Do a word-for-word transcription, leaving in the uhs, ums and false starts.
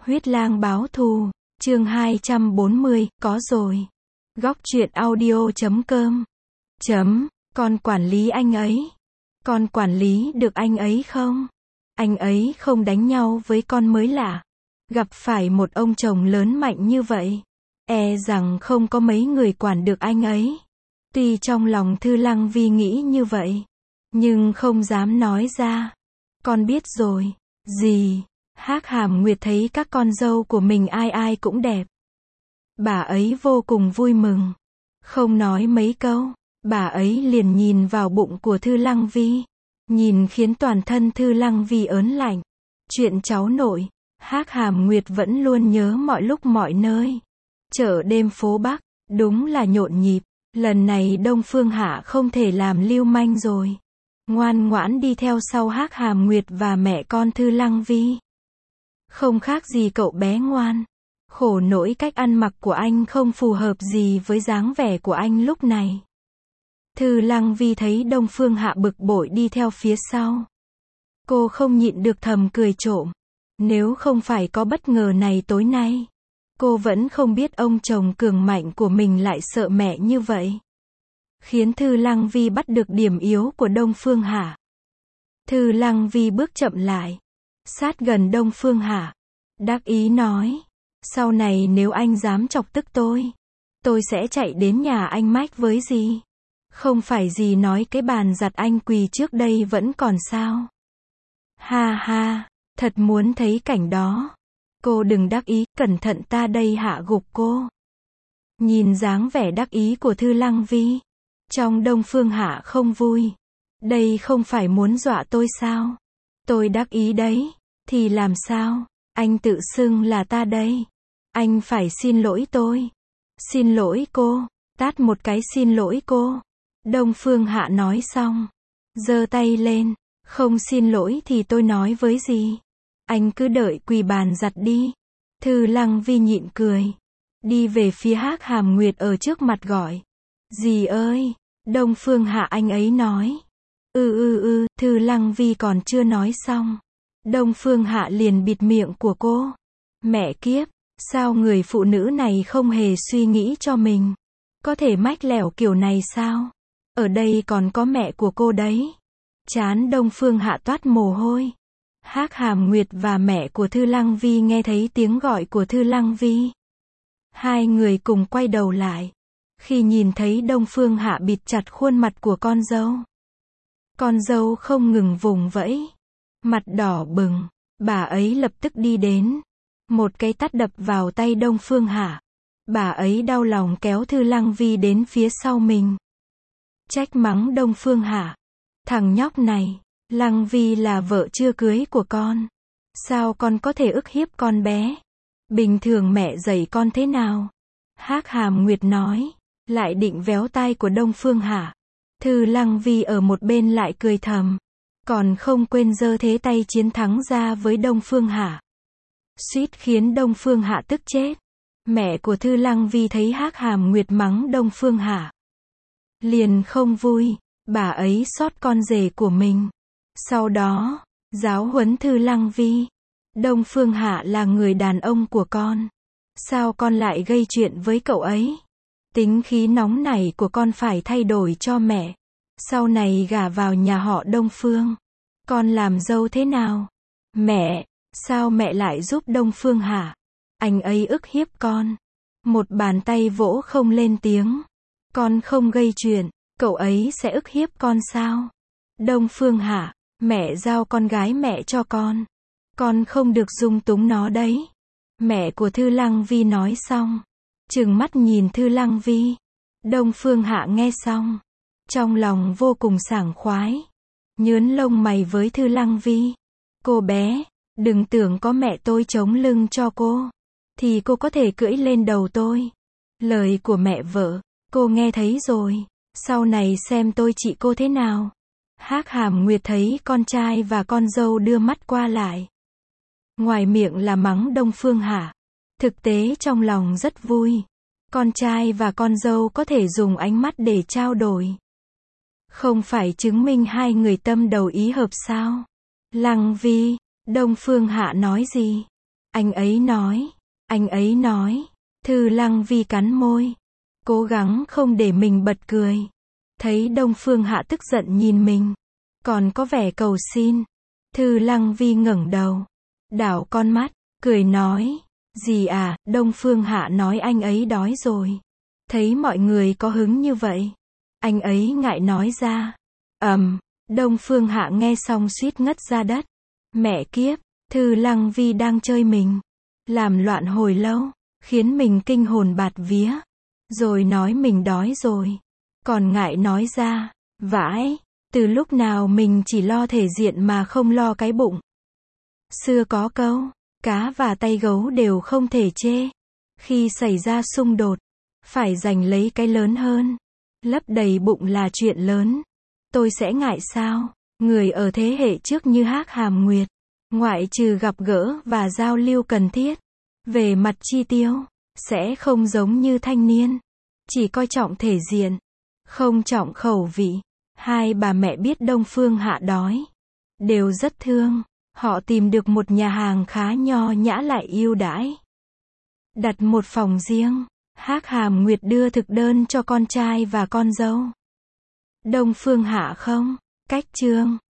Huyết lang báo thù, chương hai trăm bốn mươi, có rồi. Góc truyện audio chấm com. Chấm, con quản lý anh ấy. Con quản lý được anh ấy không? Anh ấy không đánh nhau với con mới lạ. Gặp phải một ông chồng lớn mạnh như vậy, e rằng không có mấy người quản được anh ấy. Tuy trong lòng Thư Lăng Vi nghĩ như vậy, nhưng không dám nói ra. Con biết rồi. Gì? Hắc Hàm Nguyệt thấy các con dâu của mình ai ai cũng đẹp. Bà ấy vô cùng vui mừng. Không nói mấy câu, bà ấy liền nhìn vào bụng của Thư Lăng Vi. Nhìn khiến toàn thân Thư Lăng Vi ớn lạnh. Chuyện cháu nội, Hắc Hàm Nguyệt vẫn luôn nhớ mọi lúc mọi nơi. Chợ đêm phố Bắc, đúng là nhộn nhịp. Lần này Đông Phương Hạ không thể làm lưu manh rồi. Ngoan ngoãn đi theo sau Hắc Hàm Nguyệt và mẹ con Thư Lăng Vi. Không khác gì cậu bé ngoan. Khổ nỗi cách ăn mặc của anh không phù hợp gì với dáng vẻ của anh lúc này. Thư Lăng Vi thấy Đông Phương Hạ bực bội đi theo phía sau. Cô không nhịn được thầm cười trộm. Nếu không phải có bất ngờ này tối nay, cô vẫn không biết ông chồng cường mạnh của mình lại sợ mẹ như vậy. Khiến Thư Lăng Vi bắt được điểm yếu của Đông Phương Hạ. Thư Lăng Vi bước chậm lại, sát gần Đông Phương Hạ, đắc ý nói, sau này nếu anh dám chọc tức tôi, tôi sẽ chạy đến nhà anh mách với dì. Không phải dì nói cái bàn giặt anh quỳ trước đây vẫn còn sao? Ha ha, thật muốn thấy cảnh đó. Cô đừng đắc ý, cẩn thận ta đây hạ gục cô. Nhìn dáng vẻ đắc ý của Thư Lăng Vi, trong Đông Phương Hạ không vui. Đây không phải muốn dọa tôi sao? Tôi đắc ý đấy, thì làm sao? Anh tự xưng là ta đây. Anh phải xin lỗi tôi. Xin lỗi cô, tát một cái xin lỗi cô. Đông Phương Hạ nói xong, giơ tay lên, không xin lỗi thì tôi nói với gì? Anh cứ đợi quỳ bàn giặt đi. Thư Lăng Vi nhịn cười, đi về phía Hắc Hàm Nguyệt ở trước mặt gọi. Dì ơi! Đông Phương Hạ anh ấy nói. Ừ ừ ừ, Thư Lăng Vi còn chưa nói xong. Đông Phương Hạ liền bịt miệng của cô. Mẹ kiếp, sao người phụ nữ này không hề suy nghĩ cho mình? Có thể mách lẻo kiểu này sao? Ở đây còn có mẹ của cô đấy. Trán Đông Phương Hạ toát mồ hôi. Hắc Hàm Nguyệt và mẹ của Thư Lăng Vi nghe thấy tiếng gọi của Thư Lăng Vi. Hai người cùng quay đầu lại. Khi nhìn thấy Đông Phương Hạ bịt chặt khuôn mặt của con dâu. Con dâu không ngừng vùng vẫy. Mặt đỏ bừng, bà ấy lập tức đi đến. Một cái tát đập vào tay Đông Phương Hạ. Bà ấy đau lòng kéo Thư Lăng Vi đến phía sau mình. Trách mắng Đông Phương Hạ. Thằng nhóc này, Lăng Vi là vợ chưa cưới của con. Sao con có thể ức hiếp con bé? Bình thường mẹ dạy con thế nào? Hắc Hàm Nguyệt nói, lại định véo tai của Đông Phương Hạ. Thư Lăng Vi ở một bên lại cười thầm. Còn không quên giơ thế tay chiến thắng ra với Đông Phương Hạ. Suýt khiến Đông Phương Hạ tức chết. Mẹ của Thư Lăng Vi thấy Hắc Hàm Nguyệt mắng Đông Phương Hạ, liền không vui. Bà ấy xót con rể của mình. Sau đó, giáo huấn Thư Lăng Vi. Đông Phương Hạ là người đàn ông của con. Sao con lại gây chuyện với cậu ấy? Tính khí nóng nảy của con phải thay đổi cho mẹ. Sau này gả vào nhà họ Đông Phương, con làm dâu thế nào? Mẹ, sao mẹ lại giúp Đông Phương Hạ? Anh ấy ức hiếp con. Một bàn tay vỗ không lên tiếng. Con không gây chuyện, cậu ấy sẽ ức hiếp con sao? Đông Phương Hạ, mẹ giao con gái mẹ cho con. Con không được dung túng nó đấy. Mẹ của Thư Lăng Vi nói xong, trừng mắt nhìn Thư Lăng Vi. Đông Phương Hạ nghe xong, trong lòng vô cùng sảng khoái. Nhớn lông mày với Thư Lăng Vi. Cô bé, đừng tưởng có mẹ tôi chống lưng cho cô, thì cô có thể cưỡi lên đầu tôi. Lời của mẹ vợ, cô nghe thấy rồi. Sau này xem tôi trị cô thế nào. Hắc Hàm Nguyệt thấy con trai và con dâu đưa mắt qua lại. Ngoài miệng là mắng Đông Phương Hạ, thực tế trong lòng rất vui. Con trai và con dâu có thể dùng ánh mắt để trao đổi. Không phải chứng minh hai người tâm đầu ý hợp sao? Lăng Vi, Đông Phương Hạ nói gì? Anh ấy nói, anh ấy nói. Thư Lăng Vi cắn môi, cố gắng không để mình bật cười. Thấy Đông Phương Hạ tức giận nhìn mình, còn có vẻ cầu xin. Thư Lăng Vi ngẩng đầu, đảo con mắt, cười nói, gì à, Đông Phương Hạ nói anh ấy đói rồi. Thấy mọi người có hứng như vậy, anh ấy ngại nói ra. Ầm, Đông Phương Hạ nghe xong suýt ngất ra đất. Mẹ kiếp, Thư Lăng Vi đang chơi mình, làm loạn hồi lâu, khiến mình kinh hồn bạt vía. Rồi nói mình đói rồi, còn ngại nói ra. Vãi, từ lúc nào mình chỉ lo thể diện mà không lo cái bụng. Xưa có câu, cá và tay gấu đều không thể chê. Khi xảy ra xung đột, phải giành lấy cái lớn hơn. Lấp đầy bụng là chuyện lớn. Tôi sẽ ngại sao? Người ở thế hệ trước như Hắc Hàm Nguyệt, ngoại trừ gặp gỡ và giao lưu cần thiết, về mặt chi tiêu, sẽ không giống như thanh niên. Chỉ coi trọng thể diện, không trọng khẩu vị. Hai bà mẹ biết Đông Phương Hạ đói, đều rất thương. Họ tìm được một nhà hàng khá nho nhã lại ưu đãi, đặt một phòng riêng. Hắc Hàm Nguyệt đưa thực đơn cho con trai và con dâu. Đông Phương Hạ không cách trương.